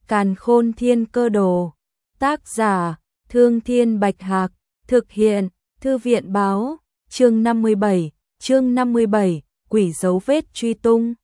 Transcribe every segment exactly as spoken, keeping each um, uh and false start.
Càn Khôn Thiên Cơ Đồ. Tác giả: Thương Thiên Bạch Hạc. Thực hiện: Thư viện báo. Chương năm mươi bảy, chương năm mươi bảy, quỷ dấu vết truy tung.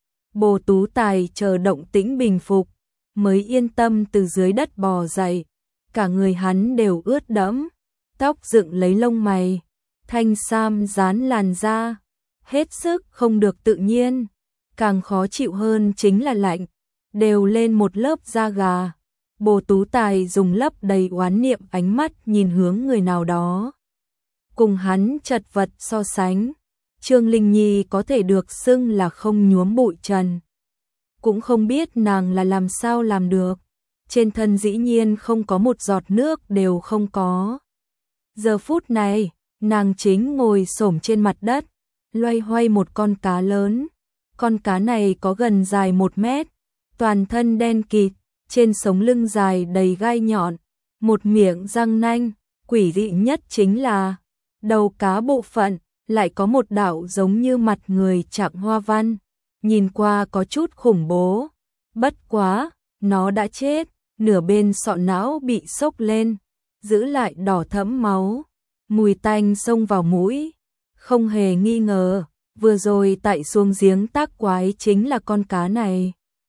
Bồ Tú Tài chờ động tĩnh bình phục, mới yên tâm từ dưới đất bò dậy. Cả người hắn đều ướt đẫm, tóc dựng lấy lông mày, thanh sam dán làn da, hết sức không được tự nhiên. Càng khó chịu hơn chính là lạnh, đều lên một lớp da gà. Bồ Tú Tài dùng lấp đầy oán niệm ánh mắt nhìn hướng người nào đó. Cùng hắn chật vật so sánh, Trương Linh Nhi có thể được xưng là không nhuốm bụi trần. Cũng không biết nàng là làm sao làm được. Trên thân dĩ nhiên không có một giọt nước đều không có. Giờ phút này, nàng chính ngồi xổm trên mặt đất, loay hoay một con cá lớn. Con cá này có gần dài một mét, toàn thân đen kịt, trên sống lưng dài đầy gai nhọn, một miệng răng nanh. Quỷ dị nhất chính là đầu cá bộ phận lại có một đạo giống như mặt người chạm hoa văn, nhìn qua có chút khủng bố. Bất quá, nó đã chết, nửa bên sọ não bị xốc lên, giữ lại đỏ thẫm máu, mùi tanh xông vào mũi. Không hề nghi ngờ, vừa rồi tại xuống giếng tác quái chính là con cá này.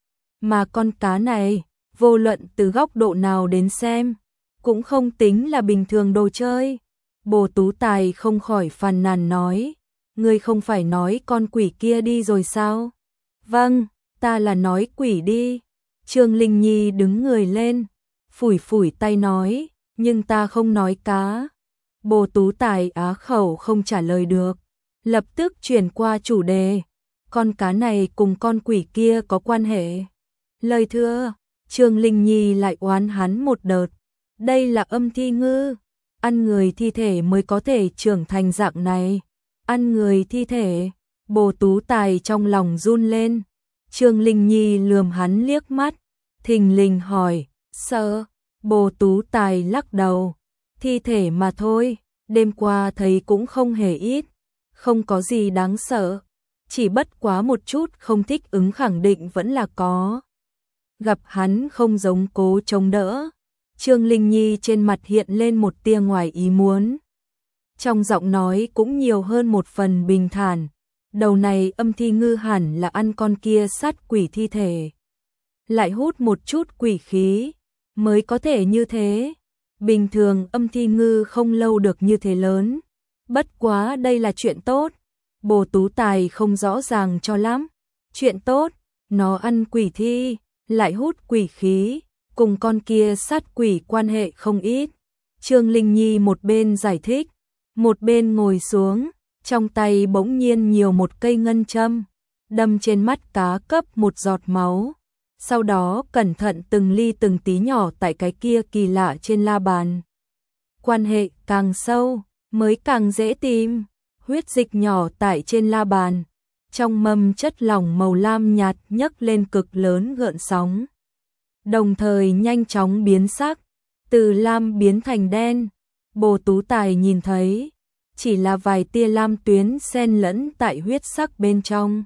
Mà con cá này, vô luận từ góc độ nào đến xem, cũng không tính là bình thường đồ chơi. Bồ Tú Tài không khỏi phàn nàn nói, ngươi không phải nói con quỷ kia đi rồi sao? Vâng, ta là nói quỷ đi. Trương Linh Nhi đứng người lên, phủi phủi tay nói, nhưng ta không nói cá. Bồ Tú Tài á khẩu không trả lời được, lập tức chuyển qua chủ đề, con cá này cùng con quỷ kia có quan hệ. Lời thưa, Trương Linh Nhi lại oán hắn một đợt, đây là âm thi ngư, ăn người thi thể mới có thể trưởng thành dạng này. Ăn người thi thể, Bồ Tú Tài trong lòng run lên. Trương Linh Nhi lườm hắn liếc mắt, thình lình hỏi, sợ? Bồ Tú Tài lắc đầu, thi thể mà thôi, đêm qua thấy cũng không hề ít, không có gì đáng sợ, chỉ bất quá một chút không thích ứng khẳng định vẫn là có. Gặp hắn không giống cố chống đỡ, Trương Linh Nhi trên mặt hiện lên một tia ngoài ý muốn. Trong giọng nói cũng nhiều hơn một phần bình thản, đầu này âm thi ngư hẳn là ăn con kia sát quỷ thi thể, lại hút một chút quỷ khí, mới có thể như thế. Bình thường âm thi ngư không lâu được như thế lớn, bất quá đây là chuyện tốt. Bồ Tú Tài không rõ ràng cho lắm. Chuyện tốt, nó ăn quỷ thi, lại hút quỷ khí, cùng con kia sát quỷ quan hệ không ít. Trương Linh Nhi một bên giải thích, một bên ngồi xuống, trong tay bỗng nhiên nhiều một cây ngân châm, đâm trên mắt cá cấp một giọt máu. Sau đó cẩn thận từng ly từng tí nhỏ tại cái kia kỳ lạ trên la bàn. Quan hệ càng sâu, mới càng dễ tìm. Huyết dịch nhỏ tại trên la bàn, trong mâm chất lỏng màu lam nhạt nhấc lên cực lớn gợn sóng, đồng thời nhanh chóng biến sắc, từ lam biến thành đen. Bồ Tú Tài nhìn thấy, chỉ là vài tia lam tuyến xen lẫn tại huyết sắc bên trong,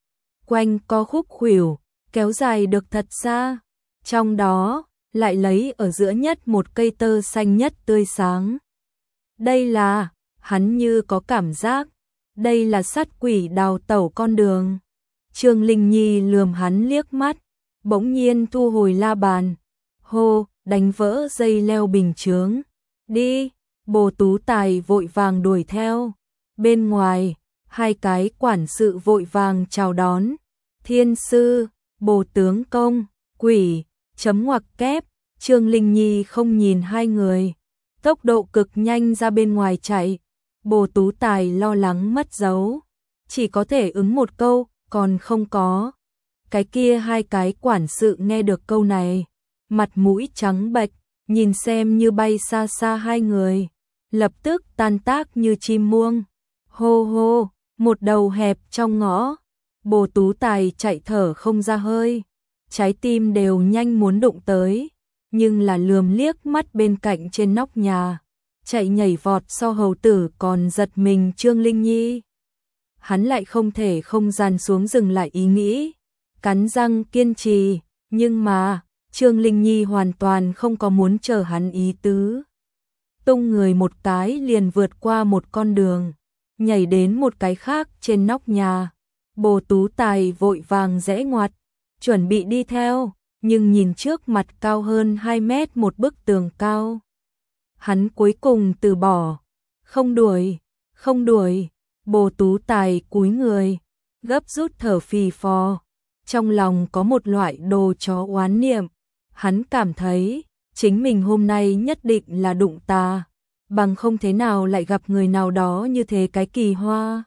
quanh co khúc khuỷu, kéo dài được thật xa, trong đó lại lấy ở giữa nhất một cây tơ xanh nhất tươi sáng. Đây là, hắn như có cảm giác, đây là sát quỷ đào tẩu con đường. Trương Linh Nhi lườm hắn liếc mắt, bỗng nhiên thu hồi la bàn, hô, đánh vỡ dây leo bình chướng. Đi, Bồ Tú Tài vội vàng đuổi theo. Bên ngoài, hai cái quản sự vội vàng chào đón. Thiên sư, Bồ tướng công, quỷ, chấm ngoặc kép. Trương Linh Nhi không nhìn hai người, tốc độ cực nhanh ra bên ngoài chạy. Bồ Tú Tài lo lắng mất dấu, chỉ có thể ứng một câu, còn không có. Cái kia hai cái quản sự nghe được câu này, mặt mũi trắng bệch, nhìn xem như bay xa xa hai người, lập tức tan tác như chim muông. Hô hô, một đầu hẹp trong ngõ, Bồ Tú Tài chạy thở không ra hơi, trái tim đều nhanh muốn đụng tới, nhưng là lườm liếc mắt bên cạnh trên nóc nhà, chạy nhảy vọt so hầu tử còn giật mình Trương Linh Nhi. Hắn lại không thể không dàn xuống dừng lại ý nghĩ, cắn răng kiên trì, nhưng mà, Trương Linh Nhi hoàn toàn không có muốn chờ hắn ý tứ. Tung người một cái liền vượt qua một con đường, nhảy đến một cái khác trên nóc nhà. Bồ Tú Tài vội vàng rẽ ngoặt, chuẩn bị đi theo, nhưng nhìn trước mặt cao hơn hai mét một bức tường cao. Hắn cuối cùng từ bỏ, không đuổi, không đuổi. Bồ Tú Tài cúi người, gấp rút thở phì phò, trong lòng có một loại đồ chó oán niệm. Hắn cảm thấy chính mình hôm nay nhất định là đụng tà, bằng không thế nào lại gặp người nào đó như thế cái kỳ hoa.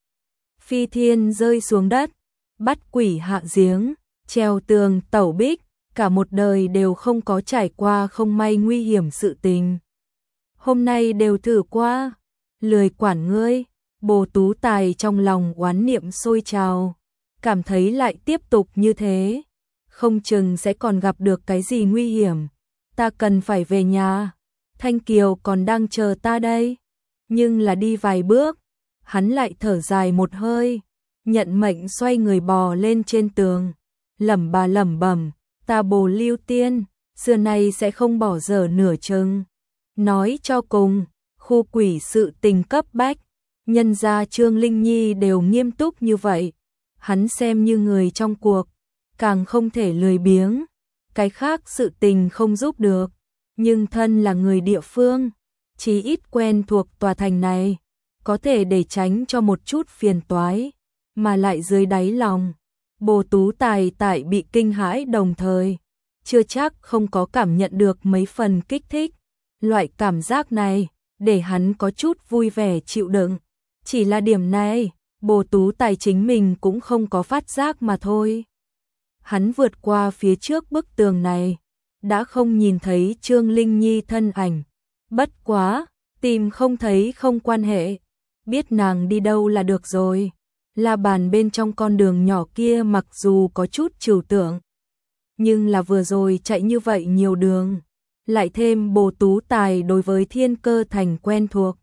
Phi thiên rơi xuống đất, bắt quỷ hạ giếng, treo tường tẩu bích, cả một đời đều không có trải qua không may nguy hiểm sự tình. Hôm nay đều thử qua, lười quản ngươi. Bồ Tú Tài trong lòng oán niệm sôi trào, cảm thấy lại tiếp tục như thế, không chừng sẽ còn gặp được cái gì nguy hiểm. Ta cần phải về nhà, Thanh Kiều còn đang chờ ta đây. Nhưng là đi vài bước, hắn lại thở dài một hơi, nhận mệnh xoay người bò lên trên tường, lẩm bà lẩm bẩm, ta Bồ Lưu Tiên, xưa nay sẽ không bỏ dở nửa chừng. Nói cho cùng, khu quỷ sự tình cấp bách, nhân gia Trương Linh Nhi đều nghiêm túc như vậy, hắn xem như người trong cuộc, càng không thể lười biếng. Cái khác sự tình không giúp được, nhưng thân là người địa phương, chí ít quen thuộc tòa thành này, có thể để tránh cho một chút phiền toái, mà lại dưới đáy lòng. Bồ Tú Tài tại bị kinh hãi đồng thời, chưa chắc không có cảm nhận được mấy phần kích thích. Loại cảm giác này, để hắn có chút vui vẻ chịu đựng. Chỉ là điểm này, Bồ Tú Tài chính mình cũng không có phát giác mà thôi. Hắn vượt qua phía trước bức tường này, đã không nhìn thấy Trương Linh Nhi thân ảnh. Bất quá, tìm không thấy không quan hệ, biết nàng đi đâu là được rồi. La bàn bên trong con đường nhỏ kia mặc dù có chút trừu tượng, nhưng là vừa rồi chạy như vậy nhiều đường, lại thêm Bồ Tú Tài đối với Thiên Cơ Thành quen thuộc.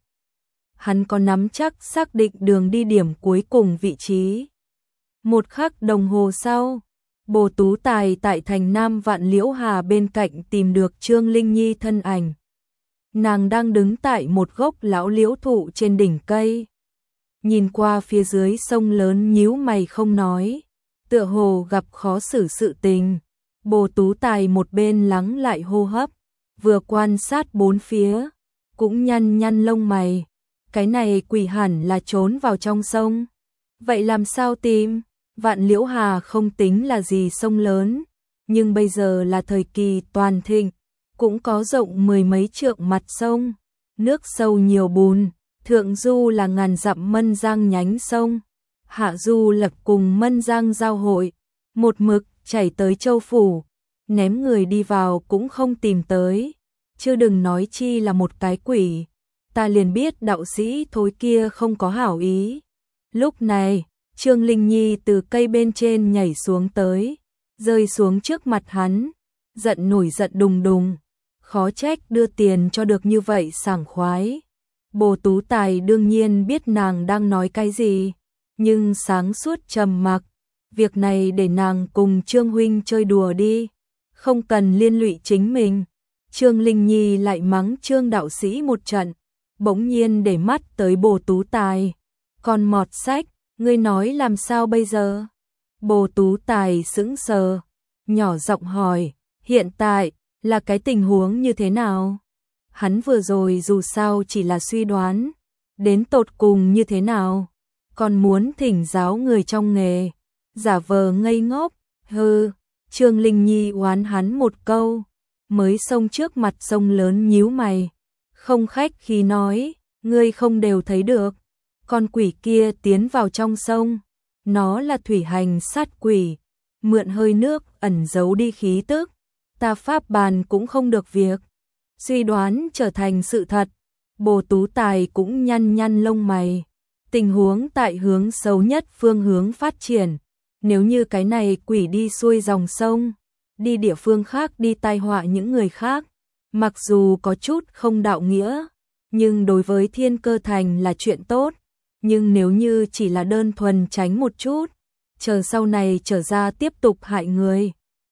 Hắn có nắm chắc xác định đường đi điểm cuối cùng vị trí. Một khắc đồng hồ sau, Bồ Tú Tài tại thành Nam Vạn Liễu Hà bên cạnh tìm được Trương Linh Nhi thân ảnh. Nàng đang đứng tại một gốc lão liễu thụ trên đỉnh cây, nhìn qua phía dưới sông lớn nhíu mày không nói, tựa hồ gặp khó xử sự tình. Bồ Tú Tài một bên lắng lại hô hấp, vừa quan sát bốn phía, cũng nhăn nhăn lông mày. Cái này quỷ hẳn là trốn vào trong sông. Vậy làm sao tìm? Vạn Liễu Hà không tính là gì sông lớn, nhưng bây giờ là thời kỳ toàn thịnh, cũng có rộng mười mấy trượng mặt sông, nước sâu nhiều bùn, thượng du là ngàn dặm Mân Giang nhánh sông, hạ du lập cùng Mân Giang giao hội, một mực chảy tới Châu Phủ, ném người đi vào cũng không tìm tới, chứ đừng nói chi là một cái quỷ. Ta liền biết đạo sĩ thối kia không có hảo ý. Lúc này, Trương Linh Nhi từ cây bên trên nhảy xuống tới, rơi xuống trước mặt hắn, giận nổi giận đùng đùng, khó trách đưa tiền cho được như vậy sảng khoái. Bồ Tú Tài đương nhiên biết nàng đang nói cái gì, nhưng sáng suốt trầm mặc, việc này để nàng cùng Trương huynh chơi đùa đi, không cần liên lụy chính mình. Trương Linh Nhi lại mắng Trương đạo sĩ một trận, bỗng nhiên để mắt tới Bồ Tú Tài, còn mọt sách, ngươi nói làm sao bây giờ? Bồ Tú Tài sững sờ, nhỏ giọng hỏi, hiện tại là cái tình huống như thế nào? Hắn vừa rồi dù sao chỉ là suy đoán, đến tột cùng như thế nào? Còn muốn thỉnh giáo người trong nghề, giả vờ ngây ngốc, hừ. Trương Linh Nhi oán hắn một câu, mới xông trước mặt sông lớn nhíu mày, không khách khí nói, ngươi không đều thấy được, con quỷ kia tiến vào trong sông, nó là thủy hành sát quỷ, mượn hơi nước ẩn giấu đi khí tức, ta pháp bàn cũng không được việc. Suy đoán trở thành sự thật, Bồ Tú Tài cũng nhăn nhăn lông mày, tình huống tại hướng xấu nhất phương hướng phát triển, nếu như cái này quỷ đi xuôi dòng sông, đi địa phương khác đi tai họa những người khác, mặc dù có chút không đạo nghĩa, nhưng đối với Thiên Cơ Thành là chuyện tốt, nhưng nếu như chỉ là đơn thuần tránh một chút, chờ sau này trở ra tiếp tục hại người,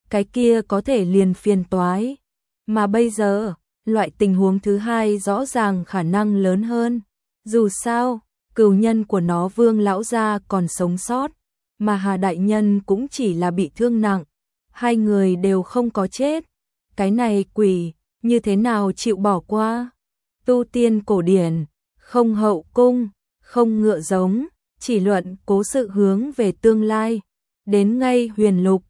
cái kia có thể liền phiền toái. Mà bây giờ, loại tình huống thứ hai rõ ràng khả năng lớn hơn. Dù sao, cừu nhân của nó Vương lão gia còn sống sót, mà Hà đại nhân cũng chỉ là bị thương nặng, hai người đều không có chết. Cái này quỷ, như thế nào chịu bỏ qua? Tu tiên cổ điển, không hậu cung, không ngựa giống, chỉ luận cố sự hướng về tương lai. Đến ngay huyền lục,